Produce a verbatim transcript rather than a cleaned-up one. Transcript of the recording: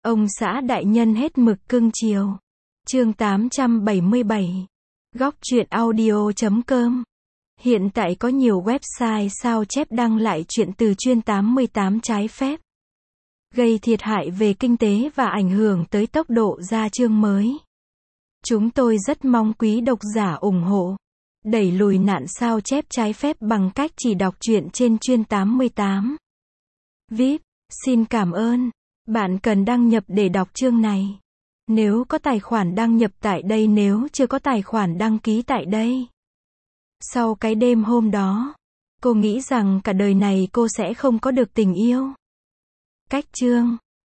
Ông xã đại nhân hết mực cưng chiều. Chương tám trăm bảy mươi bảy. Góc truyện audio chấm com. Hiện tại có nhiều website sao chép đăng lại chuyện từ chuyên tám mươi tám trái phép, gây thiệt hại về kinh tế và ảnh hưởng tới tốc độ ra chương mới. Chúng tôi rất mong quý độc giả ủng hộ, đẩy lùi nạn sao chép trái phép bằng cách chỉ đọc truyện trên chuyên tám mươi tám. vê i pê, xin cảm ơn. Bạn cần đăng nhập để đọc chương này. Nếu có tài khoản đăng nhập tại đây, nếu chưa có tài khoản đăng ký tại đây. Sau cái đêm hôm đó, cô nghĩ rằng cả đời này cô sẽ không có được tình yêu. Cách chương